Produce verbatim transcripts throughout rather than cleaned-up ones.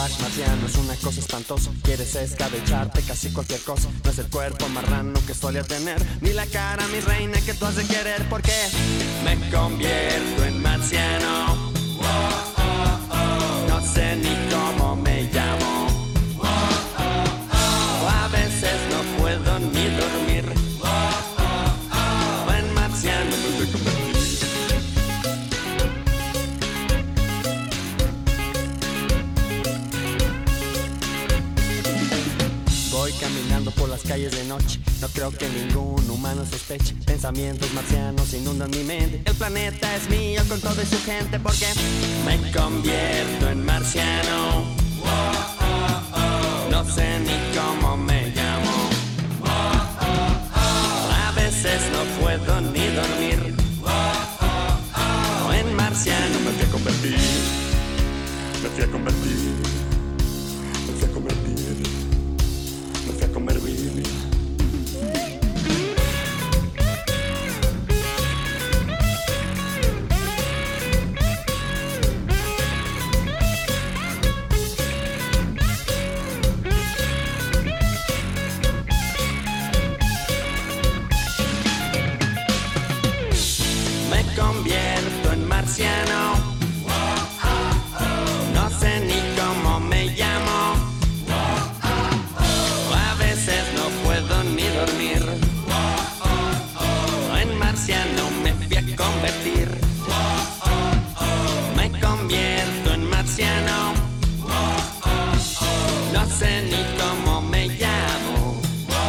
Wash marciano es una cosa espantosa. Quieres escabecharte casi cualquier cosa. No es el cuerpo marrano que solía tener, ni la cara, mi reina, que tú has de querer. Porque me convierto en marciano. No sé ni cómo me llamo. A veces no puedo ni dormir. En marciano me convertí. Voy caminando por las calles de noche. No creo que ningún humano sospeche. Pensamientos marcianos inundan mi mente. El planeta es mío con toda su gente. Porque me convierto en marciano. No sé ni cómo me llamo. A veces no puedo ni dormir. En marciano me fui a convertir. Me fui a convertir. Me fui a convertir. Me fui a convertir. Convierto en marciano. No sé ni cómo me llamo. A veces no puedo ni dormir. En marciano me fui a convertir. Me convierto en marciano. No sé ni cómo me llamo.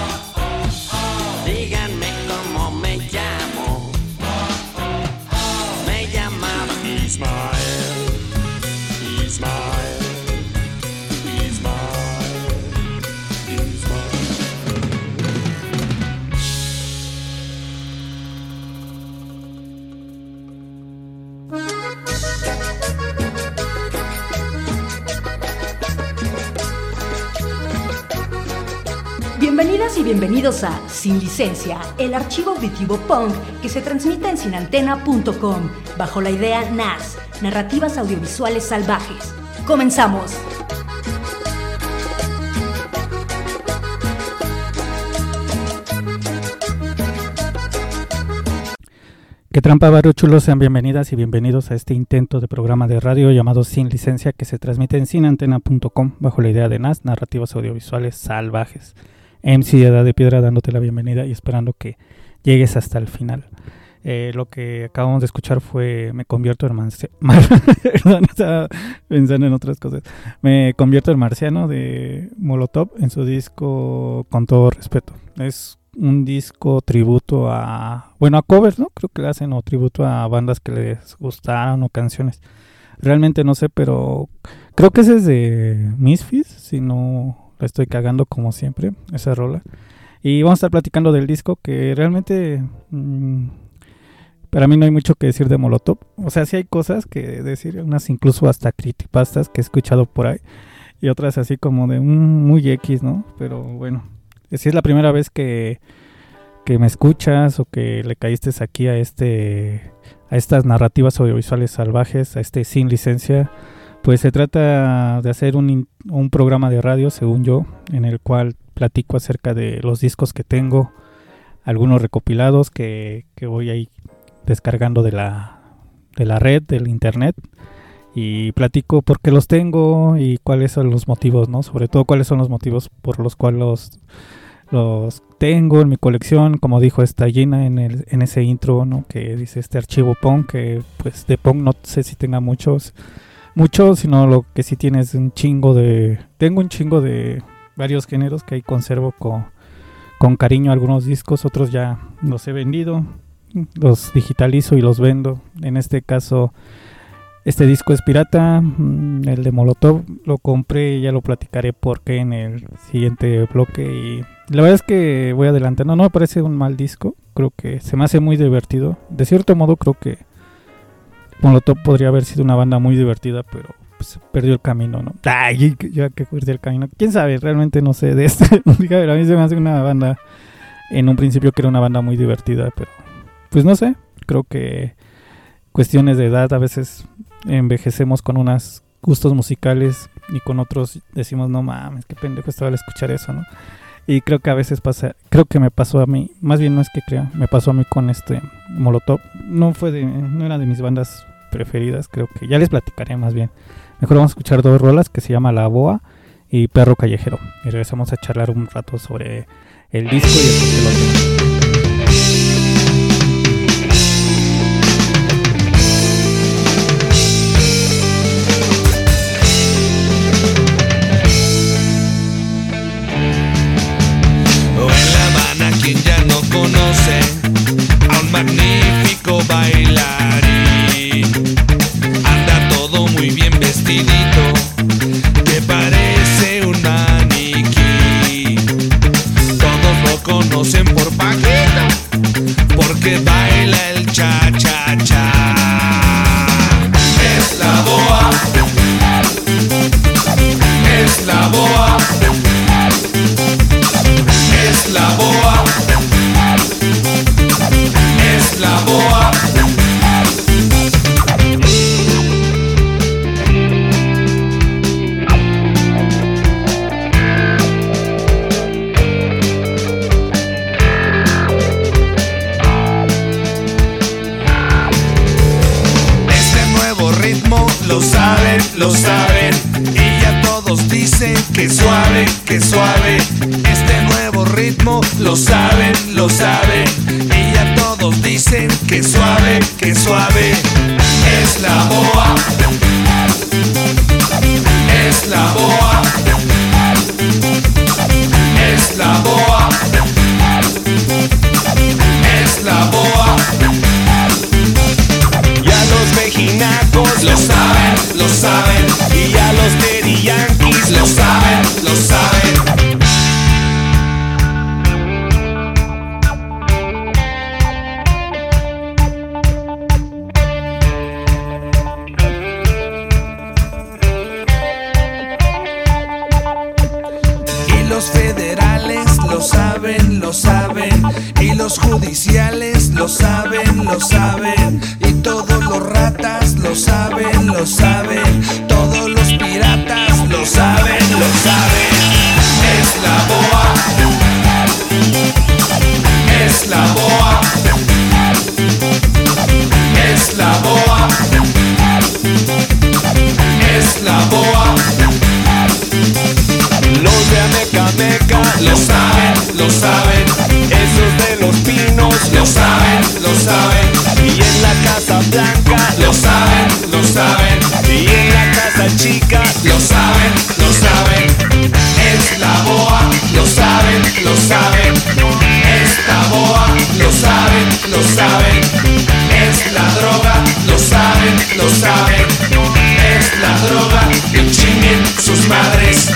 Díganme cómo me llamo. Ismael, Ismael, Ismael, Ismael. Bienvenidas y bienvenidos a Sin Licencia, el archivo auditivo punk que se transmite en sin antena punto com, bajo la idea N A S, Narrativas Audiovisuales Salvajes. ¡Comenzamos! Que trampa, barrio chulo, sean bienvenidas y bienvenidos a este intento de programa de radio llamado Sin Licencia que se transmite en sin antena punto com, bajo la idea de N A S, Narrativas Audiovisuales Salvajes. M C Edad de Piedra dándote la bienvenida y esperando que llegues hasta el final. Eh, lo que acabamos de escuchar fue Me convierto en marciano. Perdón, estaba pensando en otras cosas. Me convierto en marciano de Molotov en su disco Con Todo Respeto. Es un disco tributo a, bueno, a covers, ¿no? Creo que le hacen o tributo a bandas que les gustaron o canciones. Realmente no sé, pero creo que ese es de Misfits, si no la estoy cagando como siempre, esa rola. Y vamos a estar platicando del disco que realmente mmm, para mí no hay mucho que decir de Molotov. O sea, sí hay cosas que decir, unas incluso hasta creepypastas que he escuchado por ahí y otras así como de mmm, muy X, ¿no? Pero bueno, si es la primera vez que, que me escuchas o que le caíste aquí a este a estas narrativas audiovisuales salvajes, a este Sin Licencia, pues se trata de hacer un, un programa de radio, según yo, en el cual platico acerca de los discos que tengo, algunos recopilados que, que voy ahí descargando de la, de la red, del internet, y platico por qué los tengo y cuáles son los motivos, ¿no? Sobre todo cuáles son los motivos por los cuales los, los tengo en mi colección, como dijo esta Gina en, el, en ese intro, ¿no? Que dice este archivo punk, que pues de punk no sé si tenga muchos... mucho, sino lo que sí tiene es un chingo de... Tengo un chingo de varios géneros que ahí conservo con, con cariño algunos discos, otros ya los he vendido, los digitalizo y los vendo. En este caso, este disco es pirata, el de Molotov, lo compré, ya lo platicaré por qué en el siguiente bloque. Y la verdad es que voy adelantando, no me parece un mal disco, creo que se me hace muy divertido. De cierto modo creo que Molotov podría haber sido una banda muy divertida, pero pues, perdió el camino, ¿no? Ay, ya que perdió el camino. ¿Quién sabe? Realmente no sé de esto. A mí se me hace una banda, en un principio que era una banda muy divertida, pero pues no sé. Creo que cuestiones de edad, a veces envejecemos con unas gustos musicales y con otros decimos, no mames, qué pendejo estaba al escuchar eso, ¿no? Y creo que a veces pasa, creo que me pasó a mí, más bien no es que crea, me pasó a mí con este Molotov. No fue de, no era de mis bandas preferidas, creo que ya les platicaré más bien. Mejor vamos a escuchar dos rolas que se llama La Boa y Perro Callejero. Y regresamos a charlar un rato sobre el disco y el pelote. Quien ya no conoce a un magnífico bailarín, anda todo muy bien vestidito, que parece un maniquí. Todos lo conocen por Paquito, porque baila el cha-cha-cha. Es la boa, es la boa, es la boa, es la boa. Este nuevo ritmo lo saben, lo saben, y ya todos dicen que suave, que suave. Este nuevo ritmo lo saben, lo saben, y ya todos dicen que suave, que suave. Es la boa, es la boa, es la boa, es la boa. Ya los mejinacos lo saben, lo saben, y ya los Daddy Yankees lo saben, lo saben. Los federales lo saben, lo saben, y los judiciales lo saben, lo saben, y todos los ratas lo saben, lo saben, todos los piratas lo saben, lo saben. Es la boa, es la boa, es la boa, es la boa. Los de Amecameca lo saben, lo saben, esos de los Pinos lo saben, lo saben, y en la Casa Blanca lo saben, lo saben, y en la Casa Chica lo saben, lo saben. Es la boa, lo saben, lo saben, esta boa lo saben, lo saben, es la droga, lo saben, lo saben, es la droga, que chinguen sus madres.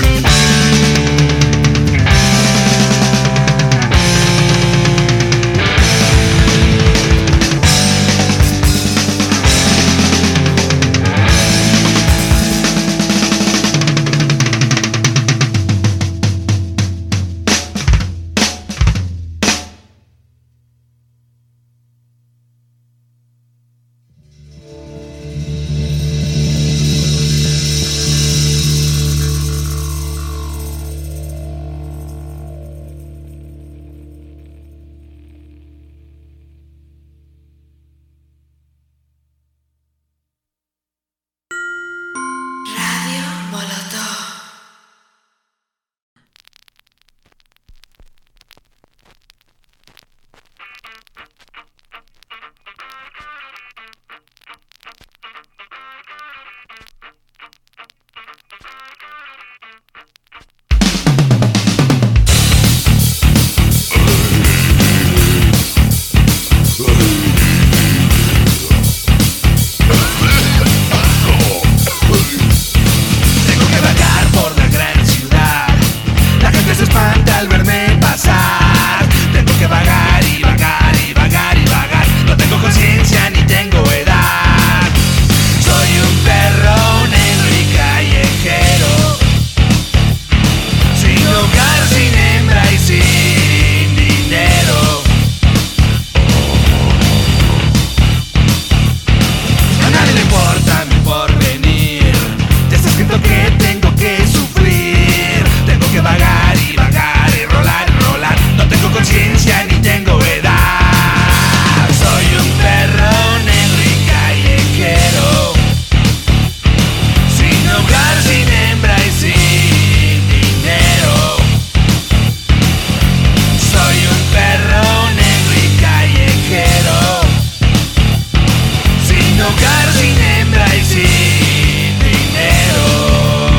sin hembra y sin dinero.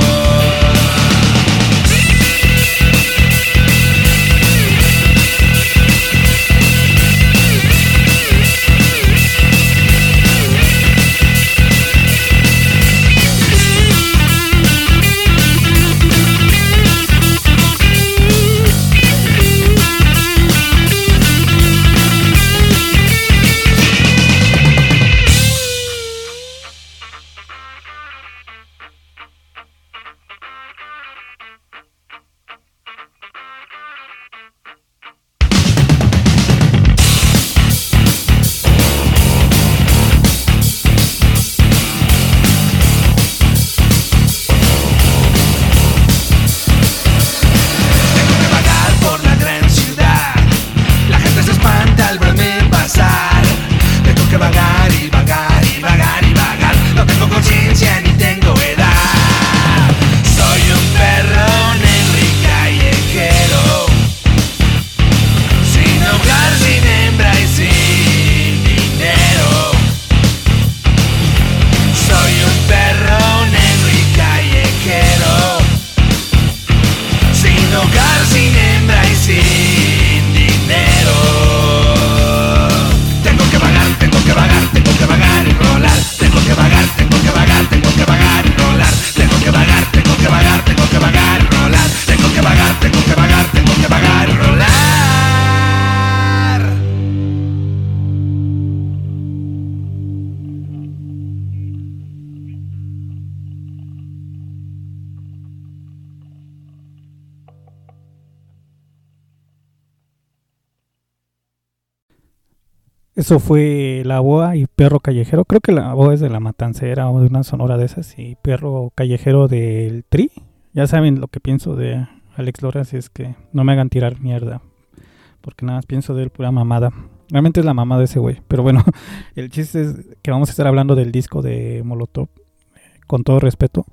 Eso fue La Boa y Perro Callejero. Creo que La Boa es de La Matancera o de una sonora de esas. Y Perro Callejero del Tri. Ya saben lo que pienso de Alex Lora, así es que no me hagan tirar mierda, porque nada más pienso de él pura mamada. Realmente es la mamada de ese güey. Pero bueno, el chiste es que vamos a estar hablando del disco de Molotov, con todo respeto.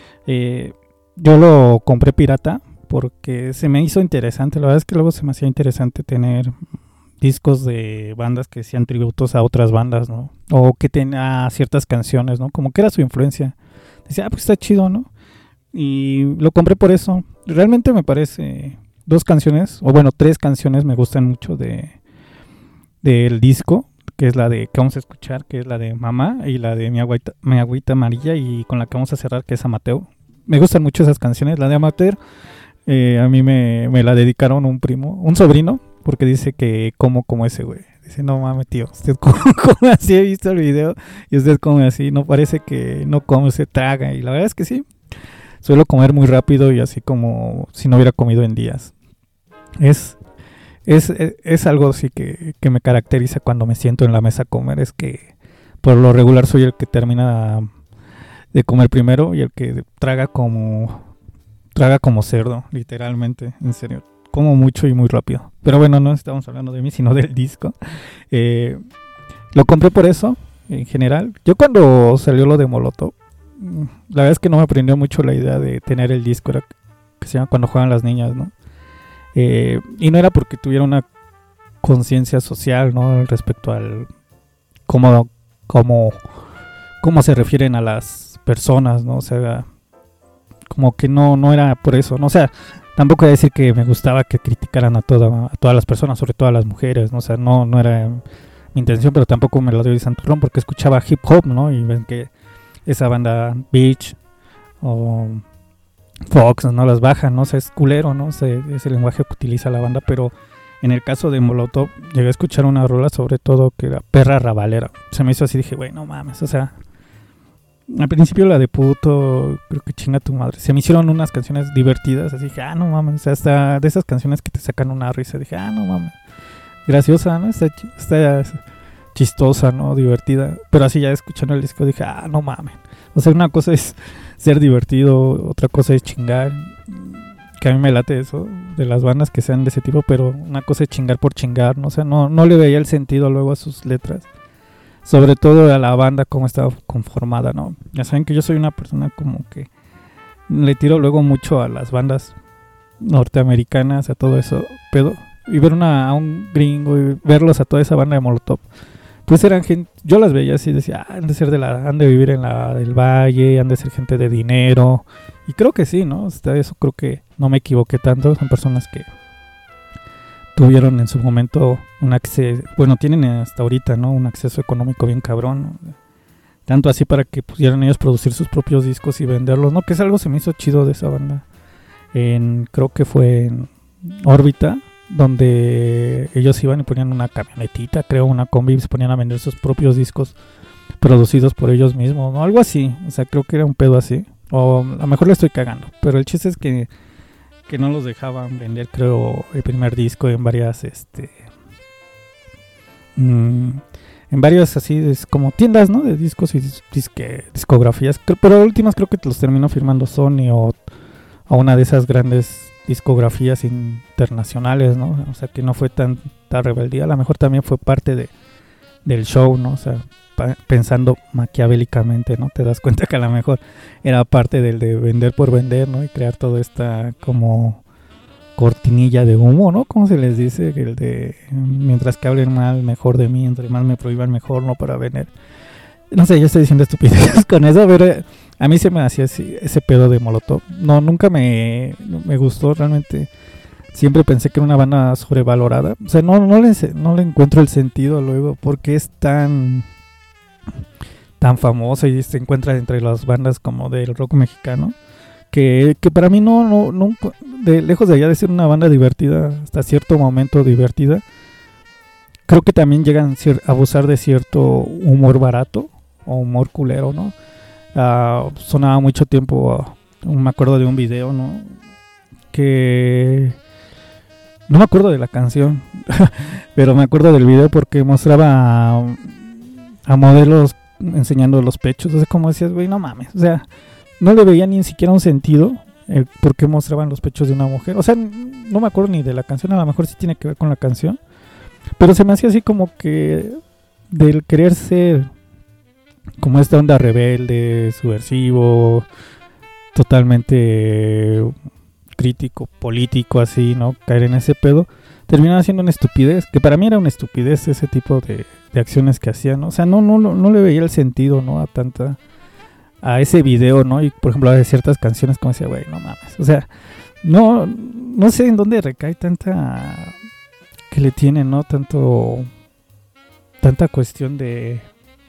Eh, yo lo compré pirata porque se me hizo interesante. La verdad es que luego se me hacía interesante tener discos de bandas que hacían tributos a otras bandas, ¿no? O que tenía ciertas canciones, ¿no? Como que era su influencia. Decía, ah, pues está chido, ¿no? Y lo compré por eso. Realmente me parece dos canciones, o bueno, tres canciones me gustan mucho de del disco, que es la de que vamos a escuchar, que es la de Mamá, y la de Mi Agüita, Mi Agüita Amarilla, y con la que vamos a cerrar, que es Amateur. Me gustan mucho esas canciones. La de Amateur, eh, a mí me, me la dedicaron un primo, un sobrino, porque dice que como como ese güey. Dice, no mames, tío, usted come, come así, he visto el video, y usted come así, no parece que no come, se traga. Y la verdad es que sí, suelo comer muy rápido y así como si no hubiera comido en días. Es, es, es, es algo así que, que me caracteriza cuando me siento en la mesa a comer, es que por lo regular soy el que termina de comer primero y el que traga como, traga como cerdo, literalmente, en serio. Como mucho y muy rápido. Pero bueno, no estamos hablando de mí, sino del disco. Eh, lo compré por eso, en general. Yo cuando salió lo de Molotov, la verdad es que no me aprendió mucho la idea de tener el disco, era que se llama Cuando Juegan las Niñas, ¿no? Eh, y no era porque tuviera una conciencia social, ¿no? Respecto al cómo, cómo, cómo se refieren a las personas, ¿no? O sea, como que no, no era por eso, ¿no? O sea, tampoco voy a decir que me gustaba que criticaran a, toda, a todas las personas, sobre todo a las mujeres, ¿no? O sea, no, no era mi intención, pero tampoco me la doy de santurrón porque escuchaba hip hop, ¿no? Y ven que esa banda Beach o Fox, ¿no? Las bajan, ¿no? O sea, es culero, ¿no? O sea, es el lenguaje que utiliza la banda, pero en el caso de Molotov llegué a escuchar una rola sobre todo que era Perra Rabalera. Se me hizo así, dije, güey, no mames, o sea, al principio la de puto, creo que chinga tu madre. Se me hicieron unas canciones divertidas, así dije, ah, no mames, o sea, hasta de esas canciones que te sacan una risa, dije, ah, no mames, graciosa, ¿no? Está, está chistosa, ¿no? Divertida. Pero así ya escuchando el disco dije, ah, no mames. O sea, una cosa es ser divertido, otra cosa es chingar. Que a mí me late eso, de las bandas que sean de ese tipo, pero una cosa es chingar por chingar, ¿no? O sea, no, no le veía el sentido luego a sus letras. Sobre todo a la banda, cómo estaba conformada, ¿no? Ya saben que yo soy una persona como que le tiro luego mucho a las bandas norteamericanas, a todo eso, pero y ver una, a un gringo y verlos a toda esa banda de Molotov, pues eran gente, yo las veía así, decía, ah, han de ser de la, han de vivir en la del Valle, han de ser gente de dinero, y creo que sí, ¿no? Hasta eso creo que no me equivoqué tanto, son personas que tuvieron en su momento un acceso, bueno, tienen hasta ahorita, ¿no? Un acceso económico bien cabrón, ¿no? Tanto así para que pudieran ellos producir sus propios discos y venderlos, ¿no? Que es algo se me hizo chido de esa banda, en, creo que fue en Órbita, donde ellos iban y ponían una camionetita, creo, una combi, y se ponían a vender sus propios discos producidos por ellos mismos, ¿no? Algo así, o sea, creo que era un pedo así, o a lo mejor le estoy cagando, pero el chiste es que, que no los dejaban vender, creo, el primer disco en varias, este, mmm, en varias así, es como tiendas, ¿no? De discos y disque, discografías, pero últimas creo que los terminó firmando Sony o a una de esas grandes discografías internacionales, ¿no? O sea, que no fue tanta rebeldía, a lo mejor también fue parte de del show, ¿no? O sea, pa- pensando maquiavélicamente, ¿no? Te das cuenta que a lo mejor era parte del de vender por vender, ¿no? Y crear toda esta como cortinilla de humo, ¿no? ¿Cómo se les dice? El de mientras que hablen mal, mejor de mí, entre más me prohíban, mejor, ¿no? Para vender. No sé, yo estoy diciendo estupideces con eso, pero a mí se me hacía así, ese pedo de Molotov. No, nunca me, me gustó realmente. Siempre pensé que era una banda sobrevalorada. O sea, no, no, le, no le encuentro el sentido luego, porque es tan tan famosa y se encuentra entre las bandas como del rock mexicano, que, que para mí no, no, nunca, de, lejos de allá de ser una banda divertida, hasta cierto momento divertida, creo que también llegan a abusar de cierto humor barato o humor culero, ¿no? Uh, sonaba mucho tiempo, uh, me acuerdo de un video, ¿no? Que no me acuerdo de la canción, pero me acuerdo del video porque mostraba a, a modelos enseñando los pechos. O sea, como decías, güey, no mames. O sea, no le veía ni siquiera un sentido el por qué mostraban los pechos de una mujer. O sea, no me acuerdo ni de la canción, a lo mejor sí tiene que ver con la canción, pero se me hacía así como que del querer ser como esta onda rebelde, subversivo, totalmente crítico, político, así, ¿no? Caer en ese pedo, terminaba siendo una estupidez, que para mí era una estupidez ese tipo de, de acciones que hacían, ¿no? O sea, no, no, no le veía el sentido, ¿no? A tanta, a ese video, ¿no? Y por ejemplo, a ciertas canciones como decía, güey, no mames, o sea, no, no sé en dónde recae tanta, que le tienen, ¿no? Tanto, tanta cuestión de...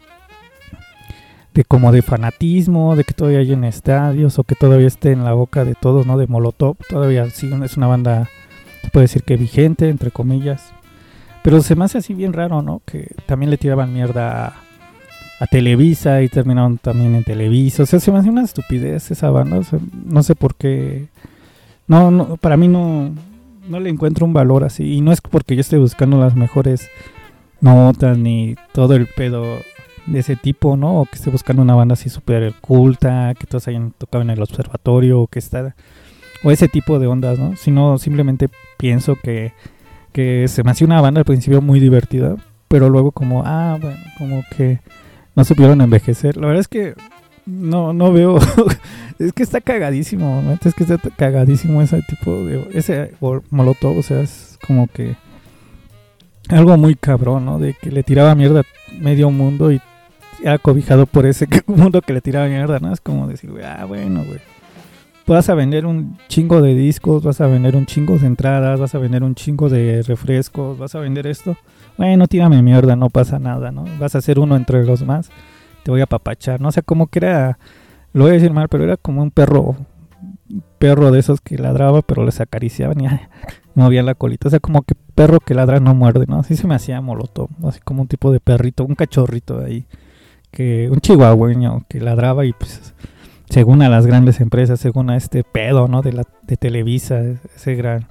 de como de fanatismo, de que todavía hay en estadios o que todavía esté en la boca de todos, ¿no? De Molotov, todavía sí es una banda, se puede decir que vigente, entre comillas, pero se me hace así bien raro, ¿no? Que también le tiraban mierda a, a Televisa y terminaron también en Televisa, o sea, se me hace una estupidez esa banda, o sea, no sé por qué, no, no, para mí no, no le encuentro un valor así, y no es porque yo esté buscando las mejores notas ni todo el pedo de ese tipo, ¿no? O que esté buscando una banda así súper culta, que todos hayan tocado en el observatorio, o que está, o ese tipo de ondas, ¿no? Sino simplemente pienso que, que se me hacía una banda al principio muy divertida, pero luego como, ah, bueno, como que no supieron envejecer. La verdad es que no, no veo, es que está cagadísimo, ¿no? Es que está cagadísimo ese tipo de, ese Molotov, o sea, es como que algo muy cabrón, ¿no? De que le tiraba mierda a medio mundo y era cobijado por ese mundo que le tiraba mierda, ¿no? Es como decir, güey, ah, bueno, güey, vas a vender un chingo de discos, vas a vender un chingo de entradas, vas a vender un chingo de refrescos, vas a vender esto. Bueno, tírame mierda, no pasa nada, ¿no? Vas a ser uno entre los más, te voy a apapachar, ¿no? O sea, como que era, lo voy a decir mal, pero era como un perro, un perro de esos que ladraba, pero les acariciaban y ay, movía la colita. O sea, como que perro que ladra no muerde, ¿no? Así se me hacía Molotov, así como un tipo de perrito, un cachorrito ahí, que un chihuahueño que ladraba y pues según a las grandes empresas, según a este pedo, ¿no? De la de Televisa, ese gran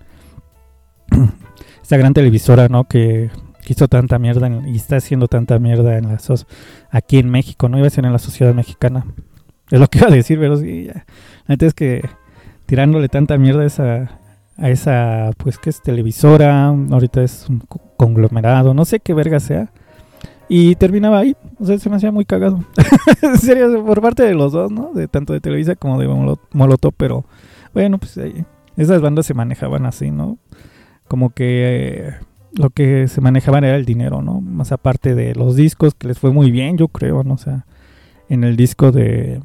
esta gran televisora, ¿no? Que hizo tanta mierda en, y está haciendo tanta mierda en la so- aquí en México, ¿no? Iba a ser en la sociedad mexicana. Es lo que iba a decir, pero sí, ya. La neta es que tirándole tanta mierda a esa, a esa, pues que es televisora, ahorita es un conglomerado, no sé qué verga sea. Y terminaba ahí, o sea, se me hacía muy cagado. En serio, por parte de los dos, ¿no? De tanto de Televisa como de Molotov, pero bueno, pues ahí, esas bandas se manejaban así, ¿no? Como que eh, lo que se manejaban era el dinero, ¿no? Más aparte de los discos, que les fue muy bien, yo creo, ¿no? O sea, en el disco de...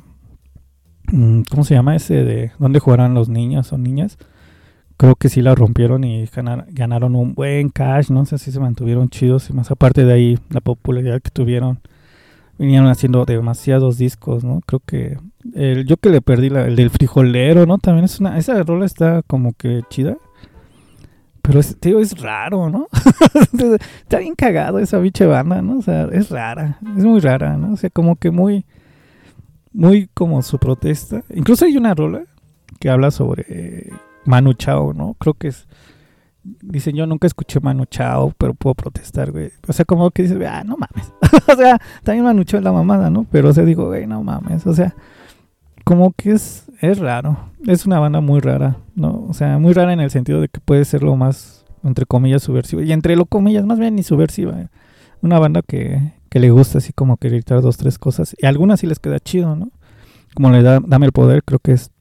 ¿Cómo se llama ese? De ¿dónde jugarán los niños o niñas? Creo que sí la rompieron y ganar, ganaron un buen cash, no sé si se mantuvieron chidos. Y más aparte de ahí, la popularidad que tuvieron, vinieron haciendo demasiados discos, ¿no? Creo que el, yo que le perdí la, el del frijolero, ¿no? También es una... Esa rola está como que chida. Pero es, tío, es raro, ¿no? Está bien cagado esa biche banda, ¿no? O sea, es rara, es muy rara, ¿no? O sea, como que muy, muy como su protesta. Incluso hay una rola que habla sobre eh, Manu Chao, ¿no? Creo que es, dicen, yo nunca escuché Manu Chao, pero puedo protestar, güey. O sea, como que dices, ah, no mames. O sea, también Manu Chao es la mamada, ¿no? Pero, o sea, digo, güey, no mames. O sea, como que es, es raro. Es una banda muy rara, ¿no? O sea, muy rara en el sentido de que puede ser lo más, entre comillas, subversiva. Y entre lo comillas, más bien ni subversiva. ¿eh? Una banda que, que le gusta así como que gritar dos, tres cosas. Y a algunas sí les queda chido, ¿no? Como le da Dame el Poder, creo que es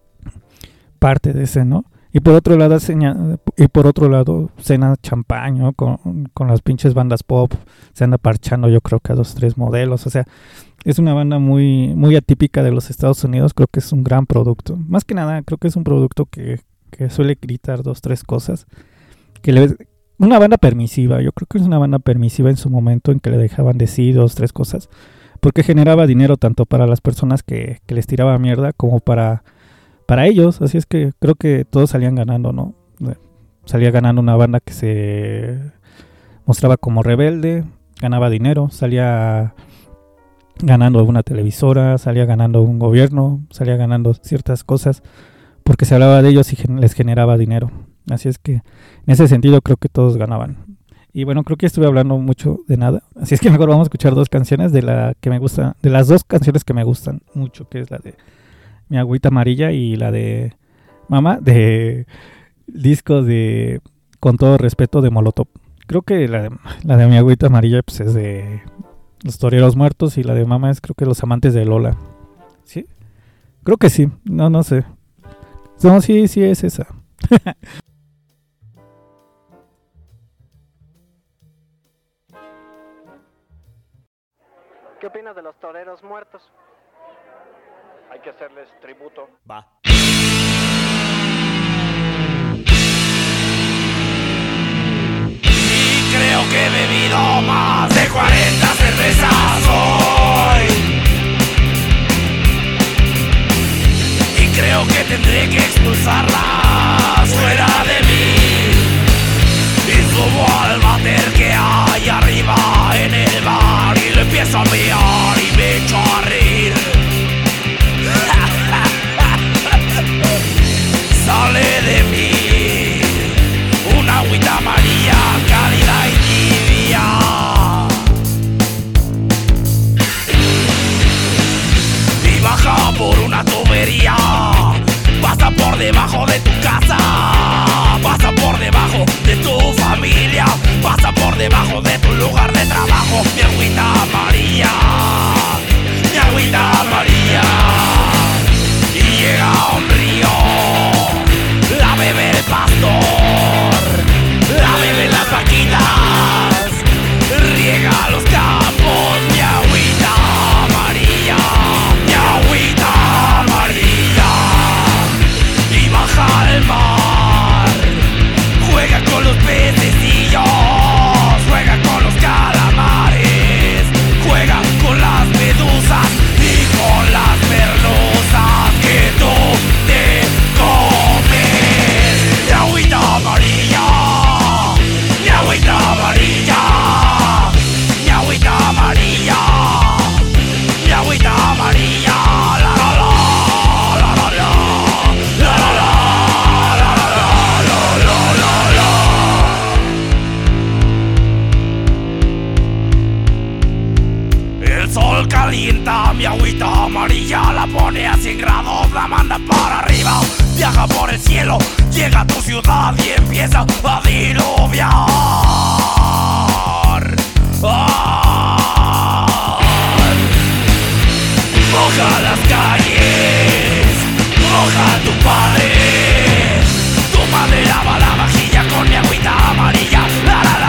parte de ese, ¿no? Y por otro lado, seña, y por otro lado, cena champán, ¿no? Con, con las pinches bandas pop. Se anda parchando, yo creo que a dos, tres modelos. O sea, es una banda muy, muy atípica de los Estados Unidos. Creo que es un gran producto. Más que nada, creo que es un producto que, que suele gritar dos, tres cosas. Que le, una banda permisiva. Yo creo que es una banda permisiva en su momento en que le dejaban decir dos, tres cosas. Porque generaba dinero tanto para las personas que, que les tiraba mierda como para... para ellos, así es que creo que todos salían ganando, ¿no? Salía ganando una banda que se mostraba como rebelde, ganaba dinero, salía ganando una televisora, salía ganando un gobierno, salía ganando ciertas cosas, porque se hablaba de ellos y les generaba dinero. Así es que en ese sentido creo que todos ganaban. Y bueno, creo que estuve hablando mucho de nada, así es que mejor vamos a escuchar dos canciones de la que me gusta, de las dos canciones que me gustan mucho, que es la de Mi Agüita Amarilla y la de Mamá, de disco de Con Todo Respeto de Molotov. Creo que la de, la de Mi Agüita Amarilla pues es de Los Toreros Muertos y la de Mamá es creo que Los Amantes de Lola. ¿Sí? Creo que sí, no, no sé. No, sí, sí es esa. ¿Qué opinas de Los Toreros Muertos? Hay que hacerles tributo. Va. Y creo que he bebido más de cuarenta cervezas hoy. Y creo que tendré que expulsarlas fuera de mí. Y subo al váter que hay arriba en el bar y lo empiezo a mirar y me echo a reír. Sale de mí una agüita amarilla cálida y tibia. Y baja por una tubería, pasa por debajo de tu casa, pasa por debajo de tu familia, pasa por debajo de tu lugar de trabajo. Mi agüita amarilla, mi agüita amarilla. Y llega a un río, la bebe el pastor, la beben las vaquitas, riega los campos. Mi agüita amarilla, mi agüita amarilla. Y baja al mar, juega con los pececillos, juega con los calamares, juega con las medusas y con las merluzas que tú te comes. Mi agüita amarilla, mi agüita amarilla, mi agüita amarilla, mi agüita amarilla. La la la, la la la, la la la, la la la, la la la. El sol calienta mi agüita amarilla, la pone a cien grados, la manda para arriba, viaja por el cielo, llega a tu ciudad y empieza a diluviar. ¡Ah! Moja las calles, moja a tu padre, tu padre lava la vajilla con mi agüita amarilla. La, la,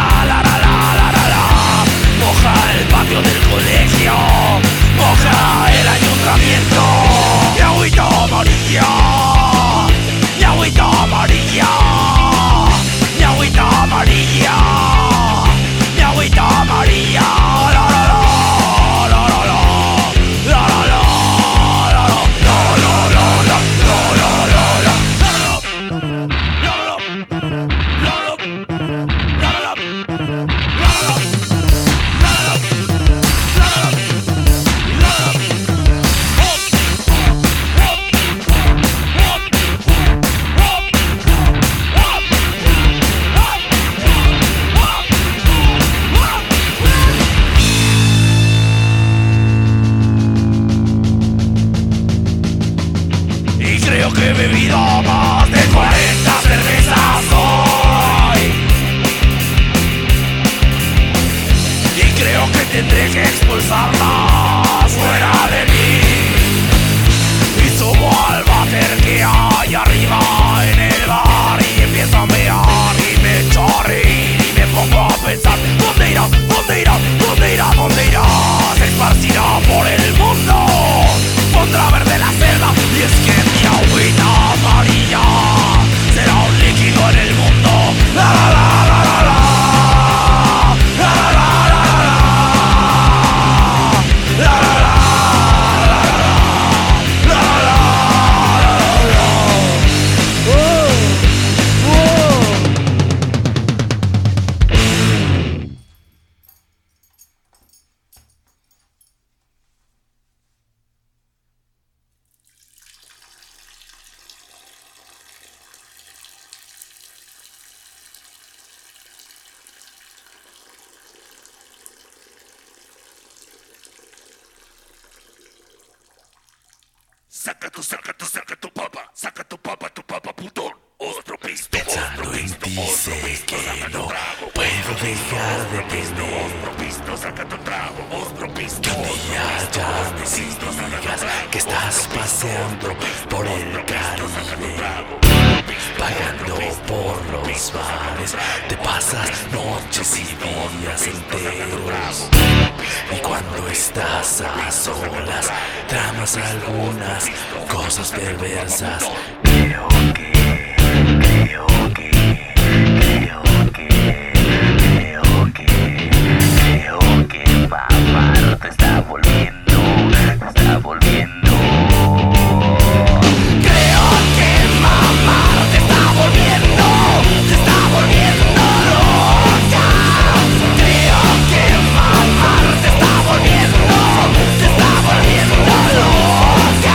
saca tu, saca tu, saca tu papa, saca tu papa, tu papa, putón. Ostro pisto, pensando en ti sé que no puedo dejar de tener. ostro pisto, saca tu trago, ostro pisto. Que un día ya me digas que estás paseando por el Caribe, pagando por los bares, te pasas noches y días enteros. Y cuando estás a solas, tramas algunas cosas perversas. Creo que Creo que, creo que, creo que, creo que mamá te está volviendo, te está volviendo. Creo que mamá te está volviendo, te está volviendo loca. Creo que mamá te está volviendo, te está volviendo loca.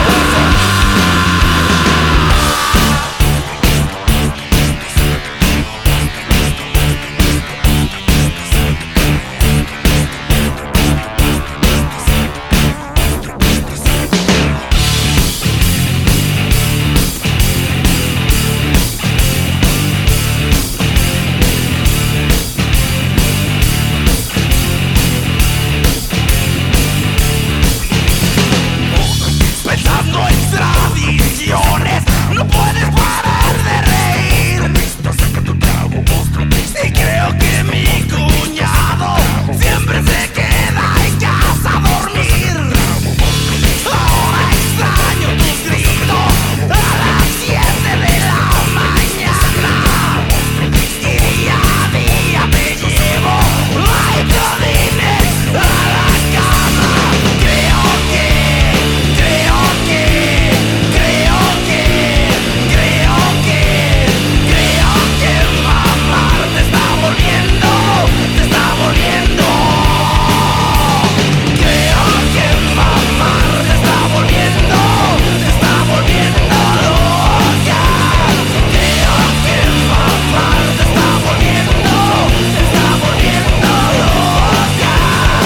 No puedes parar de reír. Saca tu trago, monstruo. Y creo que mi cuñado siempre se queda en casa a dormir. Ahora extraño tus gritos a las siete de la mañana. Y día a día te llevo ay, Claudines a la cama. Creo que, creo que Creo que, creo que, creo que mamá te está volviendo, te está volviendo. Creo que mamá te está volviendo, te está volviendo loca. Creo que mamá te está volviendo, te está volviendo loca.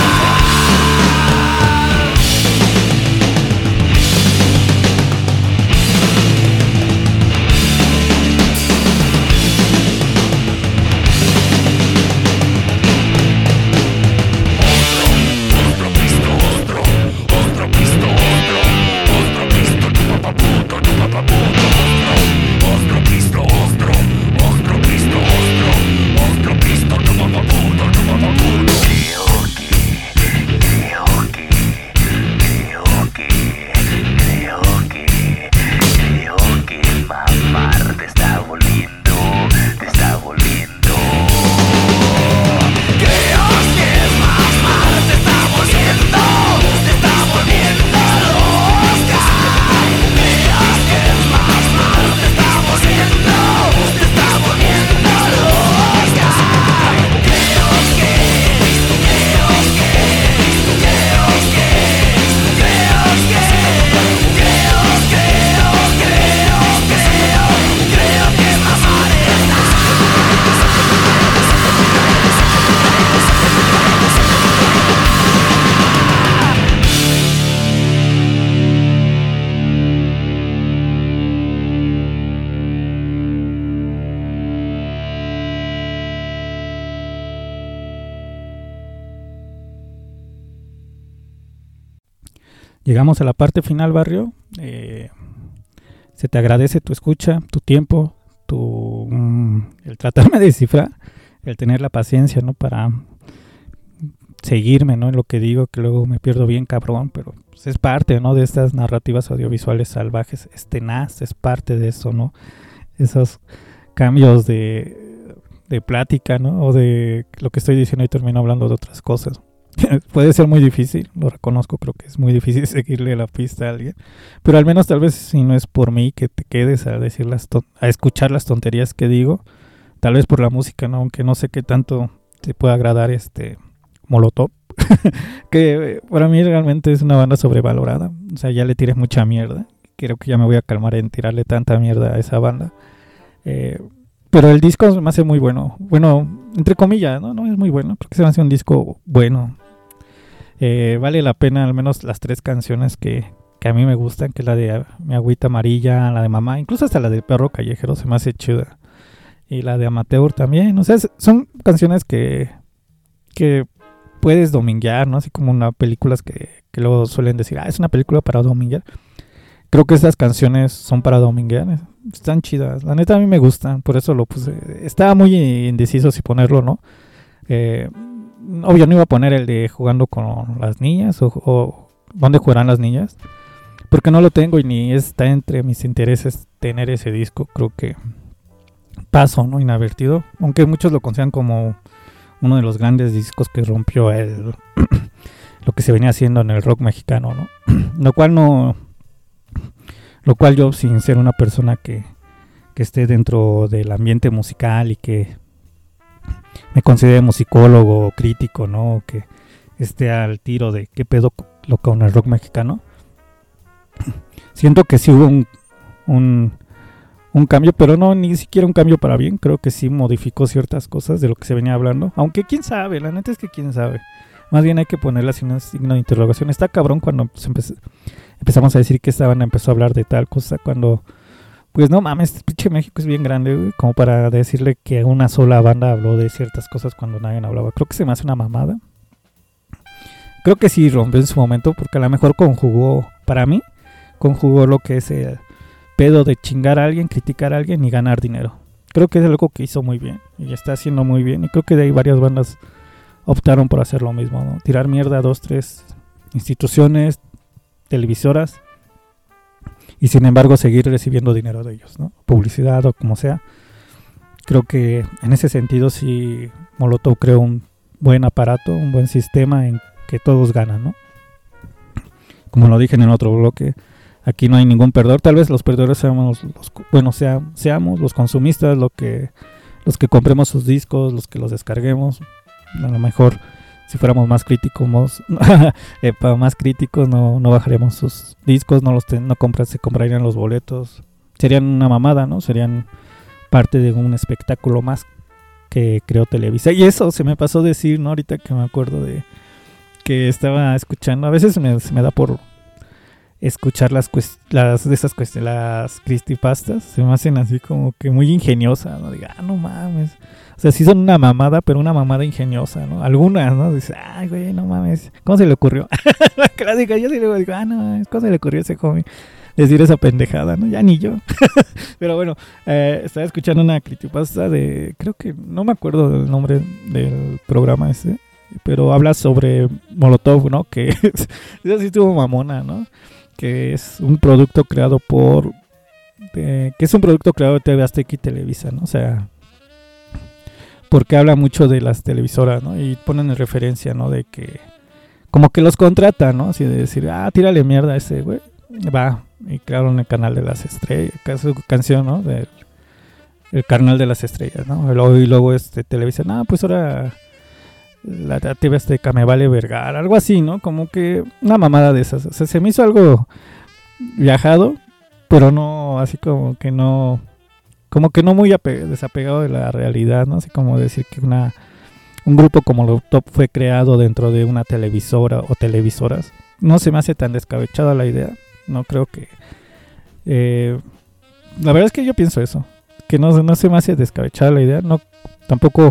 Ostro pisto, ostro, ostro pisto, ostro, ostro pisto, tu papá puto, tu papá puto, ostro, ostro pisto, ostro, ostro pisto, ostro, ostro pisto, tu papá puto, tu papá puto. Creo que, creo que, creo que, creo que, creo que mamá te está volviendo, te está volviendo. Creo que mamá te está volviendo, te está volviendo loca. Creo que mamá te está volviendo, te está volviendo loca. Creo que, creo que, creo que, creo que, creo, creo, creo, creo, creo que mamá está. Llegamos a la parte final, barrio. Eh, se te agradece tu escucha, tu tiempo, tu mm, el tratarme de descifrar, el tener la paciencia, ¿no? Para seguirme, ¿no? En lo que digo, que luego me pierdo bien cabrón, pero pues, es parte, ¿no? De estas narrativas audiovisuales salvajes. Es tenaz, es parte de eso, ¿no? Esos cambios de, de plática, ¿no? O de lo que estoy diciendo y termino hablando de otras cosas. Puede ser muy difícil, lo reconozco, creo que es muy difícil seguirle la pista a alguien, pero al menos tal vez si no es por mí que te quedes a decir las ton- a escuchar las tonterías que digo, tal vez por la música, ¿no? Aunque no sé qué tanto te pueda agradar este Molotov, que para mí realmente es una banda sobrevalorada, o sea, ya le tiré mucha mierda, creo que ya me voy a calmar en tirarle tanta mierda a esa banda. Eh, pero el disco me hace muy bueno, bueno, entre comillas, no, no es muy bueno, porque se me hace un disco bueno. Eh, vale la pena al menos las tres canciones que, que a mí me gustan, que es la de Mi Agüita Amarilla, la de Mamá, incluso hasta la de Perro Callejero se me hace chida. Y la de Amateur también, o sea, son canciones que, que puedes dominguear, ¿no? Así como una películas que, que luego suelen decir, ah, es una película para dominguear. Creo que estas canciones son para dominguear, están chidas, la neta a mí me gustan, por eso lo puse. Estaba muy indeciso si ponerlo, ¿no? Eh, obvio no iba a poner el de Jugando con las niñas o, o ¿Dónde jugarán las niñas? Porque no lo tengo y ni está entre mis intereses tener ese disco. Creo que paso, ¿no? Inadvertido, aunque muchos lo consideran como uno de los grandes discos que rompió el lo que se venía haciendo en el rock mexicano, ¿no? Lo cual no lo cual yo, sin ser una persona que, que esté dentro del ambiente musical y que me considere musicólogo, crítico, ¿no? Que esté al tiro de qué pedo lo con el rock mexicano, siento que sí hubo un, un un cambio, pero no ni siquiera un cambio para bien. Creo que sí modificó ciertas cosas de lo que se venía hablando, aunque quién sabe, la neta es que quién sabe. Más bien hay que ponerle así un signo de interrogación. Está cabrón cuando empe- empezamos a decir que esta banda empezó a hablar de tal cosa, cuando pues no mames, pinche México es bien grande, güey, como para decirle que una sola banda habló de ciertas cosas cuando nadie hablaba. Creo que se me hace una mamada. Creo que sí rompió en su momento, porque a lo mejor conjugó, para mí, conjugó lo que es el pedo de chingar a alguien, criticar a alguien y ganar dinero. Creo que es algo que hizo muy bien y está haciendo muy bien, y creo que de ahí varias bandas optaron por hacer lo mismo, ¿no? Tirar mierda a dos, tres instituciones, televisoras, y sin embargo seguir recibiendo dinero de ellos, ¿no? Publicidad o como sea. Creo que en ese sentido sí Molotov creó un buen aparato, un buen sistema en que todos ganan, ¿no? Como lo dije en el otro bloque, aquí no hay ningún perdedor. Tal vez los perdedores seamos los, bueno, sea, seamos los consumistas, lo que, los que compremos sus discos, los que los descarguemos. A lo mejor si fuéramos más críticos, eh, para más críticos no, no bajaríamos sus discos, no los ten, no compras, se comprarían los boletos. Serían una mamada, ¿no? Serían parte de un espectáculo más que creó Televisa. Y eso se me pasó decir, ¿no? Ahorita que me acuerdo de que estaba escuchando, a veces me, se me da por escuchar las, cuest- las de esas cuestiones, las creepypastas, se me hacen así como que muy ingeniosas, ¿no? Diga, ah, no mames. O sea, sí son una mamada, pero una mamada ingeniosa, ¿no? Algunas, ¿no? Dice, ay, güey, no mames, ¿cómo se le ocurrió? La clásica, yo sí le digo, ah, no, ¿cómo se le ocurrió a ese joven decir esa pendejada, ¿no? Ya ni yo. Pero bueno, eh, estaba escuchando una creepypasta de, creo que, no me acuerdo del nombre del programa ese, pero habla sobre Molotov, ¿no? Que es, esa sí estuvo mamona, ¿no? Que es un producto creado por, de, que es un producto creado de T V Azteca y Televisa, ¿no? O sea, porque habla mucho de las televisoras, ¿no? Y ponen en referencia, ¿no? De que, como que los contratan, ¿no? Así de decir, ah, tírale mierda a ese, güey. Va, y crearon el canal de las estrellas, su canción, ¿no? Del, el canal de las estrellas, ¿no? Y luego, y luego este, Televisa, no, pues ahora la T V Azteca me vale vergar, algo así, ¿no? Como que una mamada de esas. O sea, se me hizo algo viajado, pero no, así como que no, como que no muy ape- desapegado de la realidad, ¿no? Así como decir que una un grupo como Molotov fue creado dentro de una televisora o televisoras. No se me hace tan descabellada la idea. No creo que... Eh, la verdad es que yo pienso eso. Que no, no se me hace descabellada la idea. No, tampoco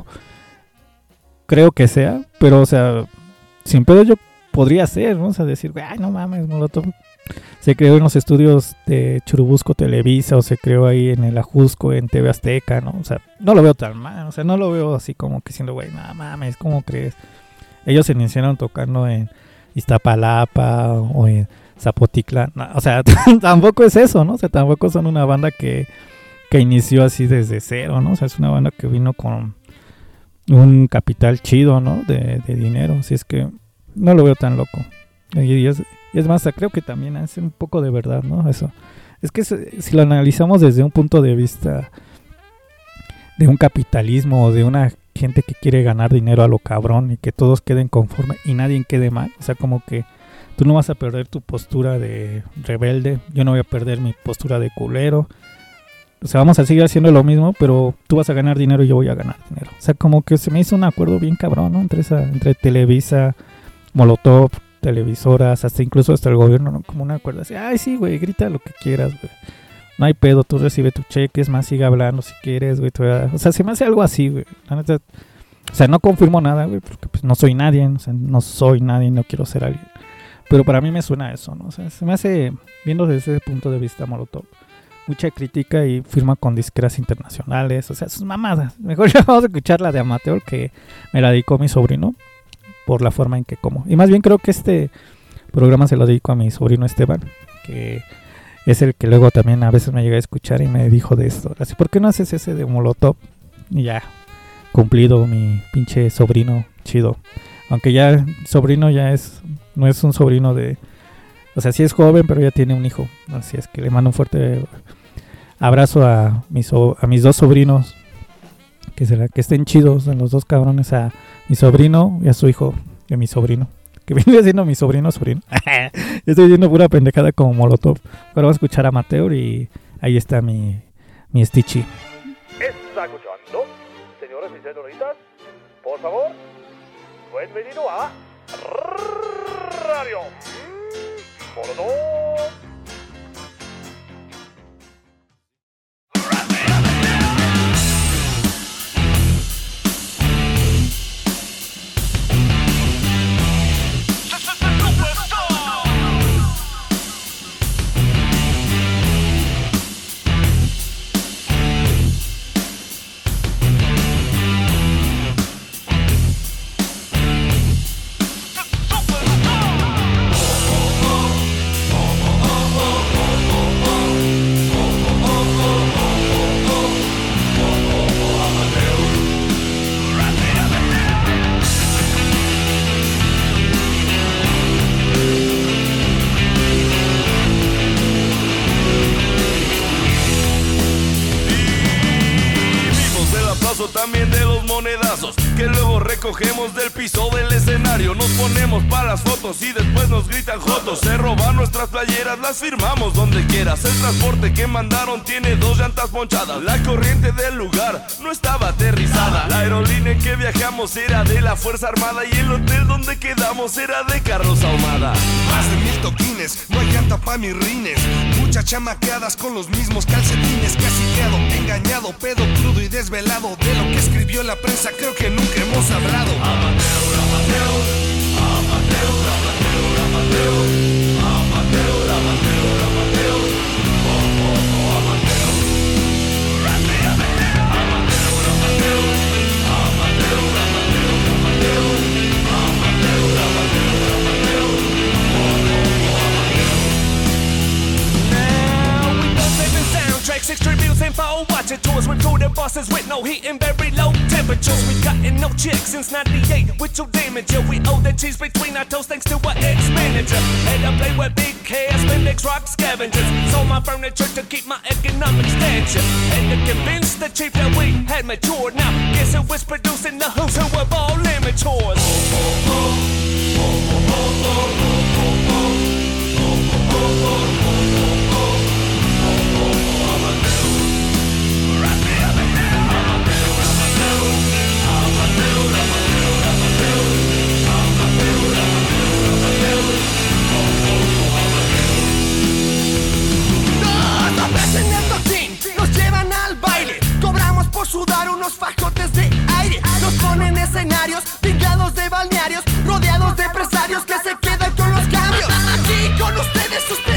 creo que sea. Pero, o sea, sin pedo yo podría ser, ¿no? O sea, decir, ay, no mames, Molotov se creó en los estudios de Churubusco Televisa, o se creó ahí en el Ajusco, en T V Azteca, ¿no? O sea, no lo veo tan mal. O sea, no lo veo así como que siendo, güey, no mames, ¿cómo crees? Ellos se iniciaron tocando en Iztapalapa o en Zapotitlán, no, o sea, tampoco es eso, ¿no? O sea, tampoco son una banda que, que inició así desde cero, ¿no? O sea, es una banda que vino con un capital chido, ¿no? De, de dinero, así es que no lo veo tan loco. Y es, y es más, creo que también hace un poco de verdad, ¿no? Eso. Es que si lo analizamos desde un punto de vista de un capitalismo o de una gente que quiere ganar dinero a lo cabrón y que todos queden conformes y nadie quede mal, o sea, como que tú no vas a perder tu postura de rebelde, yo no voy a perder mi postura de culero. O sea, vamos a seguir haciendo lo mismo, pero tú vas a ganar dinero y yo voy a ganar dinero. O sea, como que se me hizo un acuerdo bien cabrón, ¿no? Entre esa, entre Televisa, Molotov, televisoras, hasta incluso hasta el gobierno, ¿no? Como una acuerdo así, ay sí, güey, grita lo que quieras, güey. No hay pedo, tú recibe tu cheque, es más, sigue hablando si quieres, güey. O sea, se me hace algo así, güey. La neta, o sea, no confirmo nada, güey, porque pues no soy nadie, o sea, no soy nadie, no quiero ser alguien. Pero para mí me suena eso, ¿no? O sea, se me hace, viendo desde ese punto de vista, Molotov, mucha crítica y firma con disqueras internacionales, o sea, sus mamadas. Mejor ya vamos a escuchar la de Amateur, que me la dedicó mi sobrino, por la forma en que como. Y más bien creo que este programa se lo dedico a mi sobrino Esteban, que es el que luego también a veces me llega a escuchar y me dijo de esto. Así, ¿por qué no haces ese de Molotov? Y ya, cumplido mi pinche sobrino chido. Aunque ya el sobrino ya es, no es un sobrino de... O sea, sí es joven, pero ya tiene un hijo. Así es que le mando un fuerte abrazo a mis, a mis dos sobrinos. Que, será, que estén chidos en los dos cabrones, a mi sobrino y a su hijo de mi sobrino. Que viene siendo mi sobrino, sobrino. Estoy diciendo pura pendejada como Molotov. Ahora vamos a escuchar a Amateur y ahí está mi, mi Stitchy. ¿Está escuchando? Señores y señoritas, por favor, bienvenido a Radio Molotov. También de los monedazos que luego recogemos del piso del escenario. Nos ponemos para las fotos y después nos gritan jotos. Se roban nuestras playeras, las firmamos donde quieras. El transporte que mandaron tiene dos llantas ponchadas. La corriente del lugar no estaba aterrizada. La aerolínea en que viajamos era de la Fuerza Armada y el hotel donde quedamos era de Carlos Ahumada. Más de mil toquines, no hay llanta pa' mis rines. Muchas chamaqueadas con los mismos calcetines. Casi quedo engañado, pedo crudo y desvelado. De lo que escribió la prensa creo que nunca hemos hablado. Amateur, amateur, amateur, amateur, amateur, amateur, amateur, amateur, oh, oh, oh, amateur, amateur, amateur, amateur, amateur, amateur, amateur, amateur, amateur, oh, oh, oh, amateur. Now we both live in soundtracks, extreme for watching tours with through the buses with no heat and very low temperatures. We gotten no chicks since ninety-eight with your damage. Yeah, we owe the cheese between our toes thanks to our ex-manager. Had to play with big cash, Spandex rock scavengers. Sold my furniture to keep my economic stature. Had to convince the chief that we had matured. Now guess who was producing the who's who of all amateurs? Nos llevan al baile, cobramos por sudar unos fajotes de aire. Nos ponen escenarios, pingados de balnearios, rodeados de empresarios que se quedan con los cambios. Aquí con ustedes sus